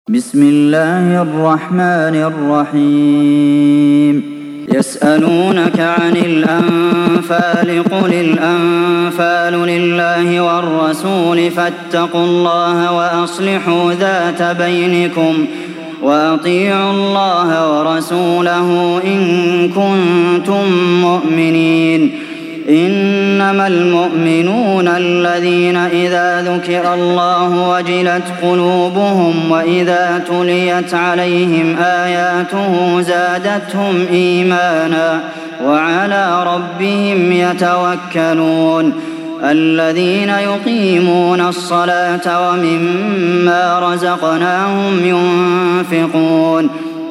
بسم الله الرحمن الرحيم يسألونك عن الأنفال قل الأنفال لله والرسول فاتقوا الله وأصلحوا ذات بينكم وأطيعوا الله ورسوله إن كنتم مؤمنين إنما المؤمنون الذين إذا ذكر الله وجلت قلوبهم وإذا تليت عليهم آياته زادتهم إيمانا وعلى ربهم يتوكلون الذين يقيمون الصلاة ومما رزقناهم ينفقون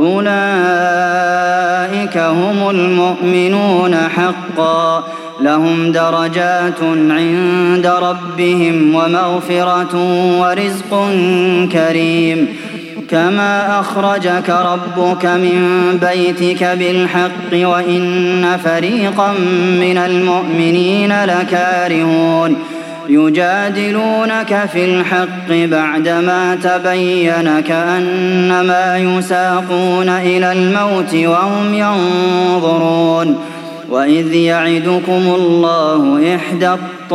أولئك هم المؤمنون حقا لهم درجات عند ربهم ومغفرة ورزق كريم كما أخرجك ربك من بيتك بالحق وإن فريقا من المؤمنين لكارهون يجادلونك في الحق بعدما تبين كأنما يساقون إلى الموت وهم ينظرون وإذ يعدكم الله إحدى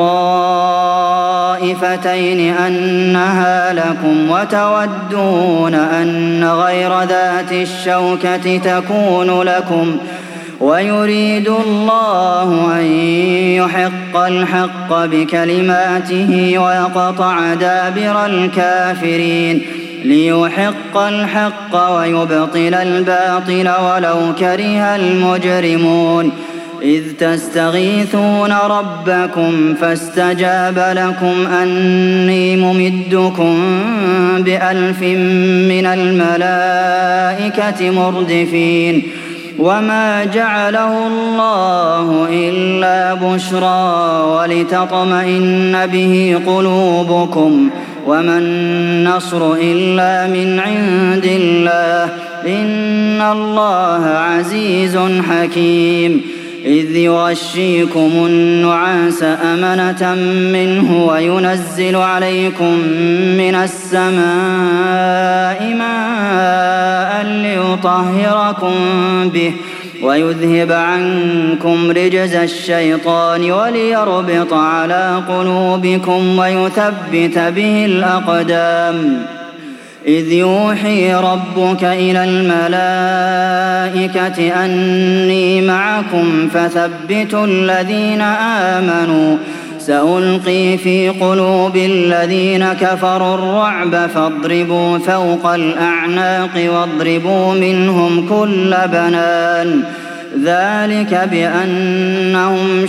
الطائفتين أنها لكم وتودون أن غير ذات الشوكة تكون لكم ويريد الله أن يحق الحق بكلماته ويقطع دابر الكافرين ليحق الحق ويبطل الباطل ولو كره المجرمون إذ تستغيثون ربكم فاستجاب لكم أني ممدكم ب1000 من الملائكة مردفين وما جعله الله إلا بشرى ولتطمئن به قلوبكم وما النصر إلا من عند الله إن الله عزيز حكيم إذ يغشيكم النعاس أمنة منه وينزل عليكم من السماء ماء ليطهركم به ويذهب عنكم رجز الشيطان وليربط على قلوبكم ويثبت به الأقدام إذ يوحي ربك إلى الملائكة أني معكم فثبتوا الذين آمنوا سألقي في قلوب الذين كفروا الرعب فاضربوا فوق الأعناق واضربوا منهم كل بنان ذلك بأنهم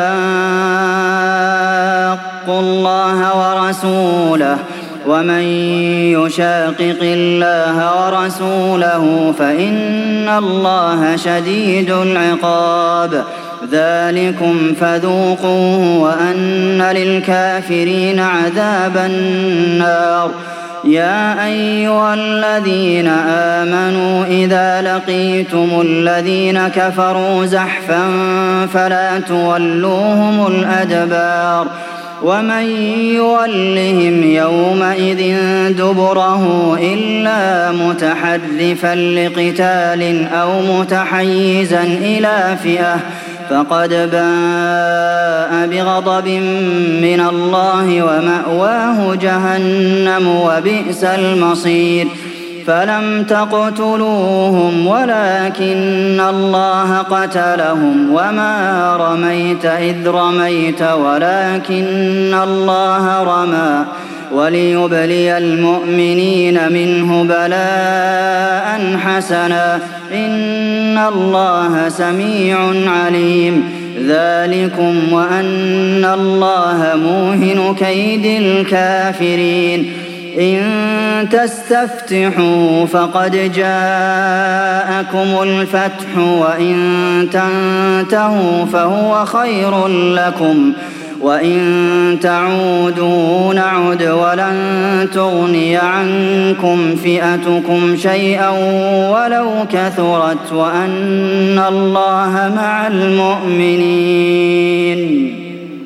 شاقوا الله ورسوله ومن يشاقق الله ورسوله فإن الله شديد العقاب ذلكم فذوقوه وأن للكافرين عذاب النار يا أيها الذين آمنوا إذا لقيتم الذين كفروا زحفا فلا تولوهم الأدبار ومن يولهم يومئذ دبره إلا متحرفا لقتال أو متحيزا إلى فئة فقد باء بغضب من الله ومأواه جهنم وبئس المصير فلم تقتلوهم ولكن الله قتلهم وما رميت إذ رميت ولكن الله رمى وليبلي المؤمنين منه بلاء حسنا إن الله سميع عليم ذلكم وأن الله موهن كيد الكافرين إن تستفتحوا فقد جاءكم الفتح وإن تنتهوا فهو خير لكم وإن تعودوا نعد ولن تغني عنكم فئتكم شيئا ولو كثرت وأن الله مع المؤمنين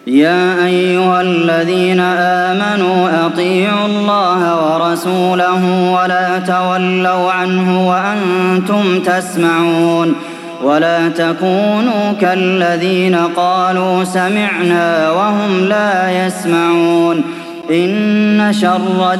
يا أيها الذين آمنوا أطيعوا الله ورسوله ولا تولوا عنه وأنتم تسمعون ولا تكونوا كالذين قالوا سمعنا وهم لا يسمعون إن شر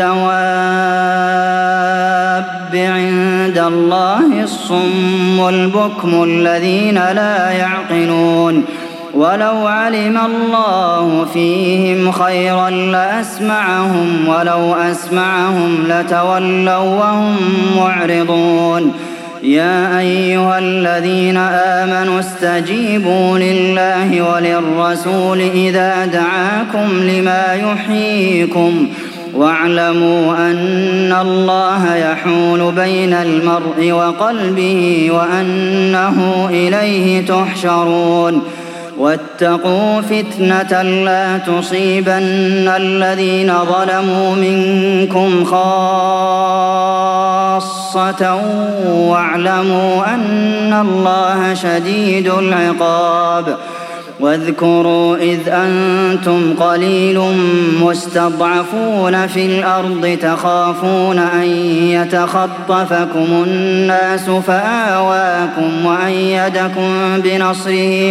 الدواب عند الله الصم البكم الذين لا يعقلون ولو علم الله فيهم خيرا لأسمعهم ولو أسمعهم لتولوا وهم معرضون يا أيها الذين آمنوا استجيبوا لله وللرسول إذا دعاكم لما يحييكم واعلموا أن الله يحول بين المرء وقلبه وأنه إليه تحشرون واتقوا فتنة لا تصيبن الذين ظلموا منكم خاصة واعلموا أن الله شديد العقاب واذكروا إذ أنتم قليل مستضعفون في الأرض تخافون أن يتخطفكم الناس فآواكم وأيدكم بنصره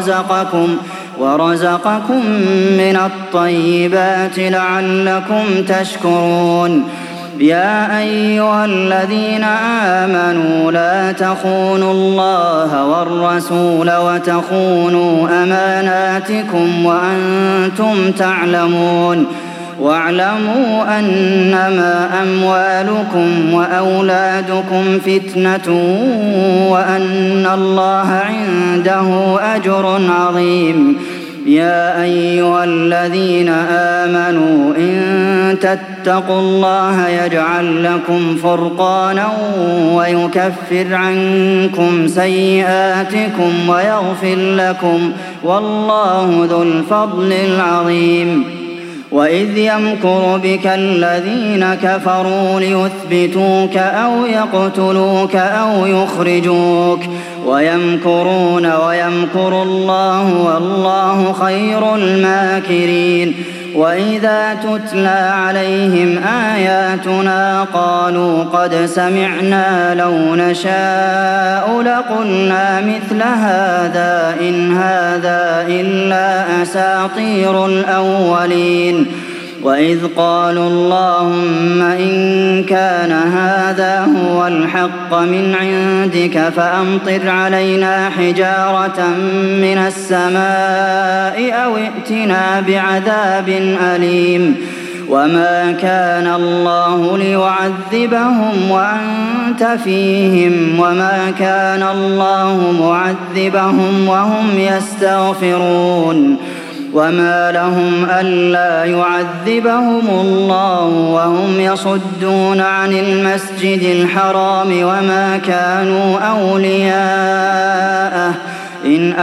ورزقكم من الطيبات لعلكم تشكرون يا أيها الذين آمنوا لا تخونوا الله والرسول وتخونوا أماناتكم وأنتم تعلمون واعلموا أنما أموالكم وأولادكم فتنة وأن الله عنده أجر عظيم يا أيها الذين آمنوا إن تتقوا الله يجعل لكم فرقانا ويكفر عنكم سيئاتكم ويغفر لكم والله ذو الفضل العظيم وإذ يمكر بك الذين كفروا ليثبتوك أو يقتلوك أو يخرجوك ويمكرون ويمكر الله والله خير الماكرين وإذا تتلى عليهم آياتنا قالوا قد سمعنا لو نشاء لقلنا مثل هذا إن هذا إلا أساطير الأولين وإذ قالوا اللهم إن كان هذا هو الحق من عندك فأمطر علينا حجارة من السماء أو ائتنا بعذاب أليم وما كان الله ليعذبهم وأنت فيهم وما كان الله معذبهم وهم يستغفرون وما لهم ألا يعذبهم الله وهم يصدون عن المسجد الحرام وما كانوا أولياءه إن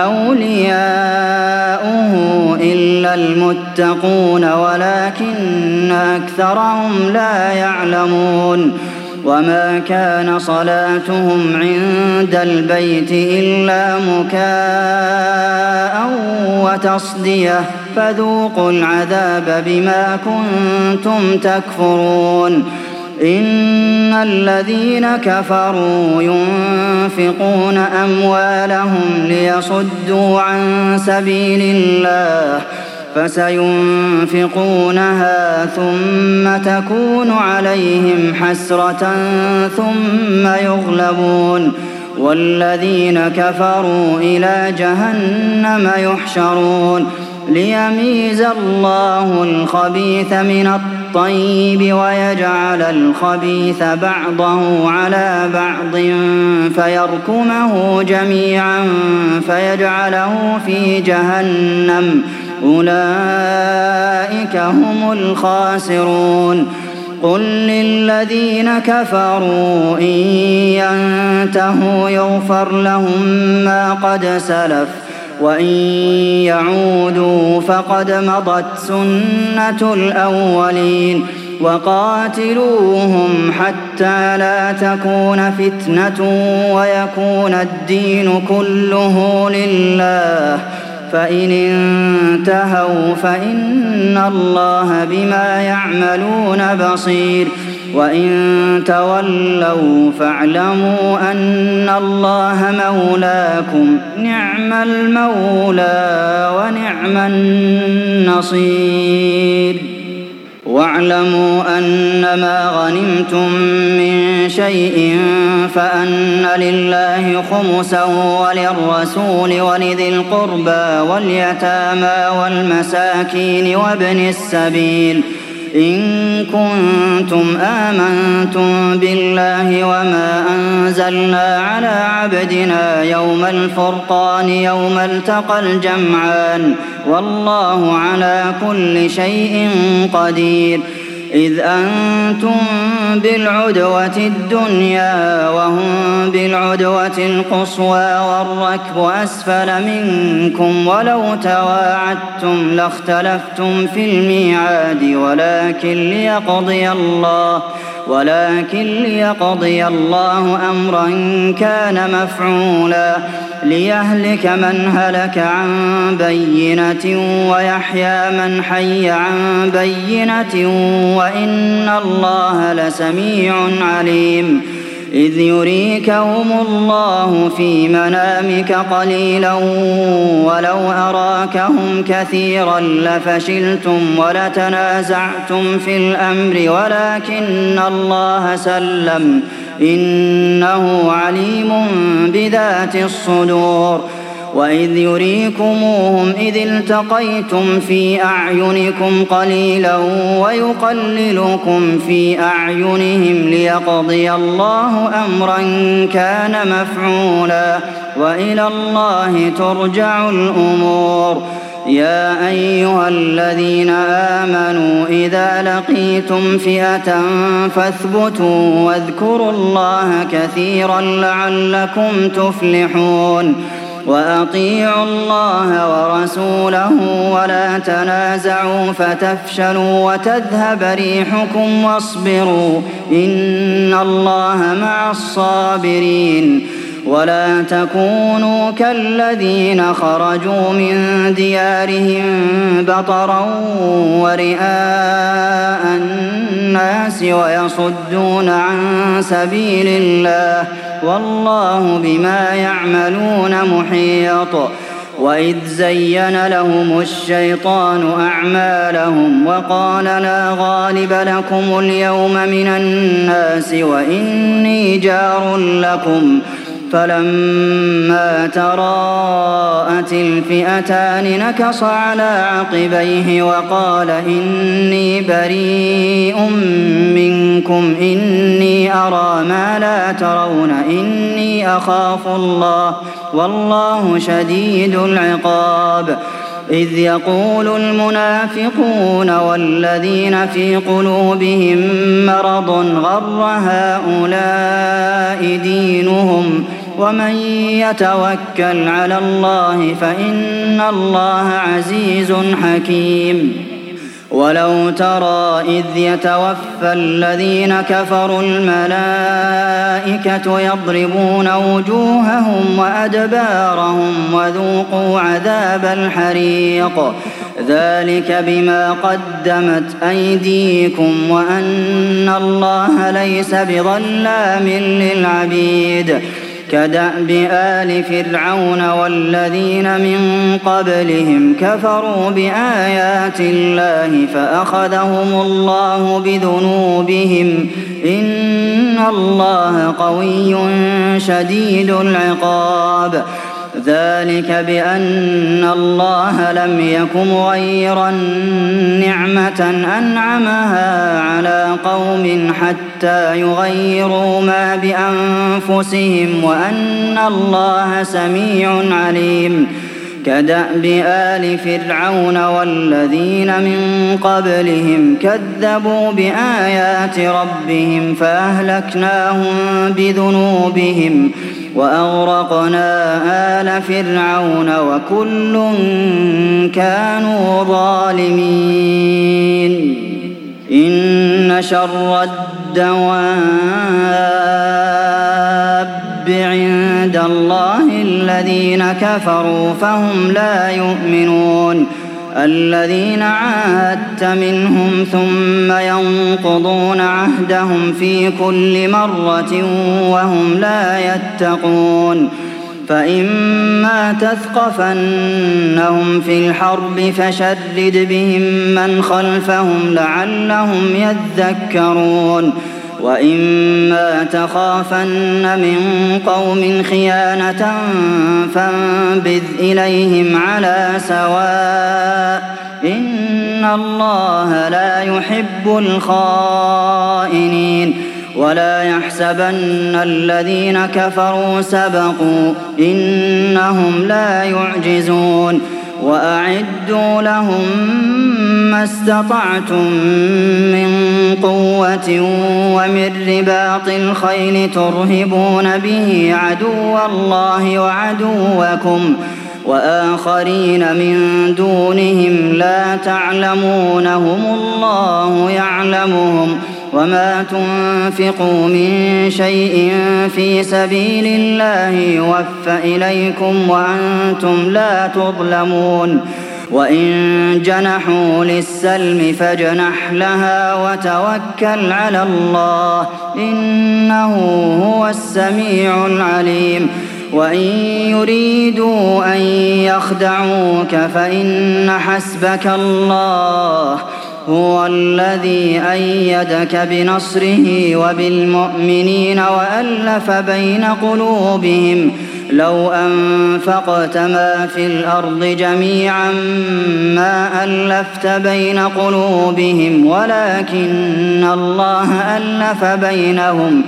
أولياؤه إلا المتقون ولكن أكثرهم لا يعلمون وما كان صلاتهم عند البيت إلا مكاء وتصدية فذوقوا العذاب بما كنتم تكفرون إن الذين كفروا ينفقون أموالهم ليصدوا عن سبيل الله فسينفقونها ثم تكون عليهم حسرة ثم يغلبون والذين كفروا إلى جهنم يحشرون ليميز الله الخبيث من الطيب ويجعل الخبيث بعضه على بعض فيركمه جميعا فيجعله في جهنم أولئك هم الخاسرون قل للذين كفروا إن ينتهوا يغفر لهم ما قد سلف وإن يعودوا فقد مضت سنة الأولين وقاتلوهم حتى لا تكون فتنة ويكون الدين كله لله فإن انتهوا فإن الله بما يعملون بصير وإن تولوا فاعلموا أن الله مولاكم نعم المولى ونعم النصير واعلموا أنما غنمتم من شيء فأن لله خمسه وللرسول ولذي القربى واليتامى والمساكين وابن السبيل إن كنتم آمنتم بالله وما أنزلنا على عبدنا يوم الفرقان يوم التقى الجمعان والله على كل شيء قدير إذ أنتم بالعدوة الدنيا وهم بالعدوة القصوى والركب أسفل منكم ولو تواعدتم لاختلفتم في الميعاد ولكن ليقضي الله أمرا كان مفعولا ليهلك من هلك عن بينة ويحيى من حي عن بينة وإن الله لسميع عليم إذ يريكهم الله في منامك قليلا ولو أراكهم كثيرا لفشلتم ولتنازعتم في الأمر ولكن الله سلم إنه عليم بذات الصدور وإذ يريكموهم إذ التقيتم في أعينكم قليلا ويقللكم في أعينهم ليقضي الله أمرا كان مفعولا وإلى الله ترجع الأمور يا أيها الذين آمنوا إذا لقيتم فئة فاثبتوا واذكروا الله كثيرا لعلكم تفلحون وأطيعوا الله ورسوله ولا تنازعوا فتفشلوا وتذهب ريحكم واصبروا إن الله مع الصابرين ولا تكونوا كالذين خرجوا من ديارهم بطرا ورئاء الناس ويصدون عن سبيل الله والله بما يعملون محيط وإذ زين لهم الشيطان أعمالهم وقال لا غالب لكم اليوم من الناس وإني جار لكم فلما تراءت الفئتان نكص على عقبيه وقال إني بريء منكم إني أرى ما لا ترون إني أخاف الله والله شديد العقاب إذ يقول المنافقون والذين في قلوبهم مرض غر هؤلاء دينهم ومن يتوكل على الله فإن الله عزيز حكيم ولو ترى إذ يتوفى الذين كفروا الملائكة يضربون وجوههم وأدبارهم وذوقوا عذاب الحريق ذلك بما قدمت أيديكم وأن الله ليس بظلام للعبيد كدأب آل فرعون والذين من قبلهم كفروا بآيات الله فأخذهم الله بذنوبهم إن الله قوي شديد العقاب ذلك بأن الله لم يك مغيرا نعمة أنعمها على قوم حتى يغيروا ما بأنفسهم وأن الله سميع عليم كدأب آل فرعون والذين من قبلهم كذبوا بآيات ربهم فأهلكناهم بذنوبهم وأغرقنا آل فرعون وكل كانوا ظالمين إن شر الدواب عند الله الذين الذين كفروا فهم لا يؤمنون الذين عاهدت منهم ثم ينقضون عهدهم في كل مرة وهم لا يتقون فإما تثقفنهم في الحرب فشرد بهم من خلفهم لعلهم يذكرون وإما تخافن من قوم خيانة فانبذ إليهم على سواء إن الله لا يحب الخائنين ولا يحسبن الذين كفروا سبقوا إنهم لا يعجزون وأعدوا لهم ما استطعتم من قوة ومن رباط الخيل ترهبون به عدو الله وعدوكم وآخرين من دونهم لا تعلمونهم الله يعلمهم وما تنفقوا من شيء في سبيل الله يوفى إليكم وأنتم لا تظلمون وإن جنحوا للسلم فاجنح لها وتوكل على الله إنه هو السميع العليم وإن يريدوا أن يخدعوك فإن حسبك الله هو الذي أيدك بنصره وبالمؤمنين وألف بين قلوبهم لو أنفقت ما في الأرض جميعا ما ألفت بين قلوبهم ولكن الله ألف بينهم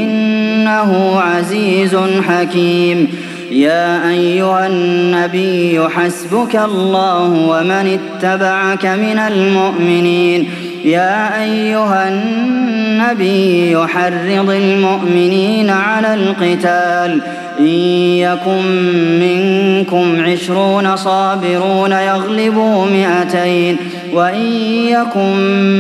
إنه عزيز حكيم يا أيها النبي حسبك الله ومن اتبعك من المؤمنين يا أيها النبي حرض المؤمنين على القتال إن يكن منكم 20 صابرون يغلبوا 200 وإن يكن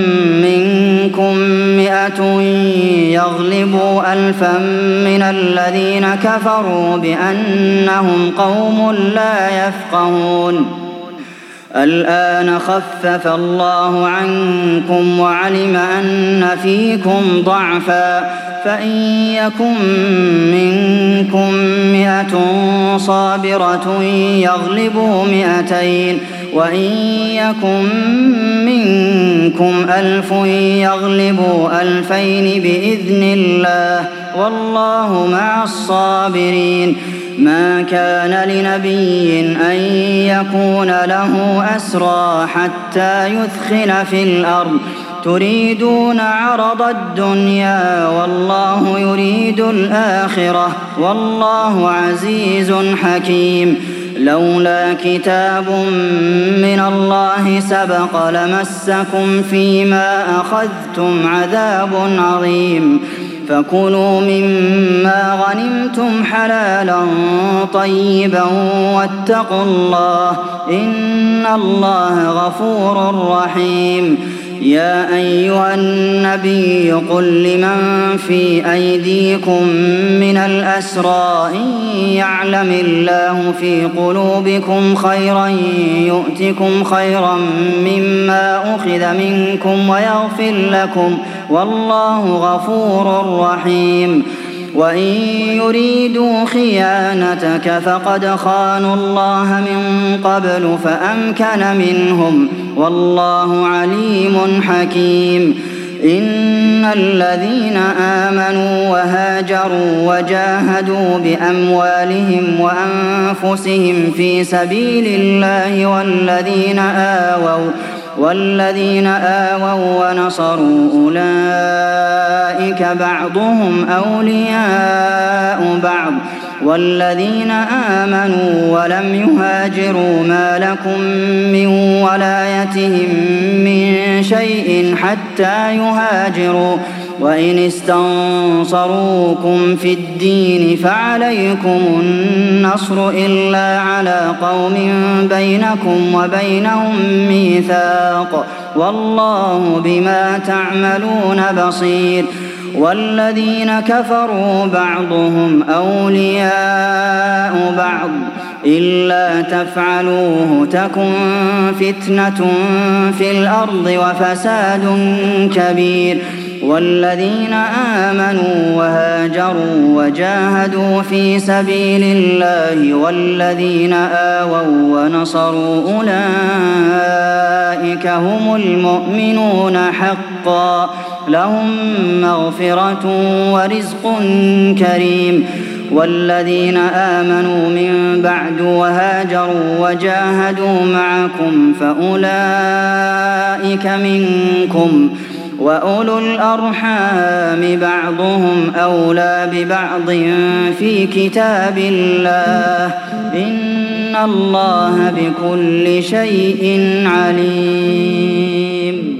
منكم 100 يغلبوا 1000 من الذين كفروا بأنهم قوم لا يفقهون الآن خفف الله عنكم وعلم أن فيكم ضعفا فإن يكن منكم 100 صابرة يغلبوا 200 وإن يكن منكم 1000 يغلبوا 2000 بإذن الله والله مع الصابرين ما كان لنبي أن يكون له أسرى حتى يثخن في الأرض تريدون عرض الدنيا والله يريد الآخرة والله عزيز حكيم لولا كتاب من الله سبق لمسكم فيما أخذتم عذاب عظيم فكلوا مما غنمتم حلالا طيبا واتقوا الله إن الله غفور رحيم يا أيها النبي قل لمن في أيديكم من الأسرى إن يعلم الله في قلوبكم خيرا يؤتكم خيرا مما أخذ منكم ويغفر لكم والله غفور رحيم وإن يريدوا خيانتك فقد خانوا الله من قبل فأمكن منهم والله عليم حكيم إن الذين آمنوا وهاجروا وجاهدوا بأموالهم وأنفسهم في سبيل الله والذين آووا ونصروا أولئك بعضهم أولياء بعض والذين آمنوا ولم يهاجروا ما لكم من ولايتهم من شيء حتى يهاجروا وإن استنصروكم في الدين فعليكم النصر إلا على قوم بينكم وبينهم ميثاق والله بما تعملون بصير والذين كفروا بعضهم أولياء بعض إلا تفعلوه تكن فتنة في الأرض وفساد كبير والذين آمنوا وهاجروا وجاهدوا في سبيل الله والذين آووا ونصروا أولئك هم المؤمنون حقا لهم مغفرة ورزق كريم والذين آمنوا من بعد وهاجروا وجاهدوا معكم فأولئك منكم وأولو الأرحام بعضهم أولى ببعض في كتاب الله إن الله بكل شيء عليم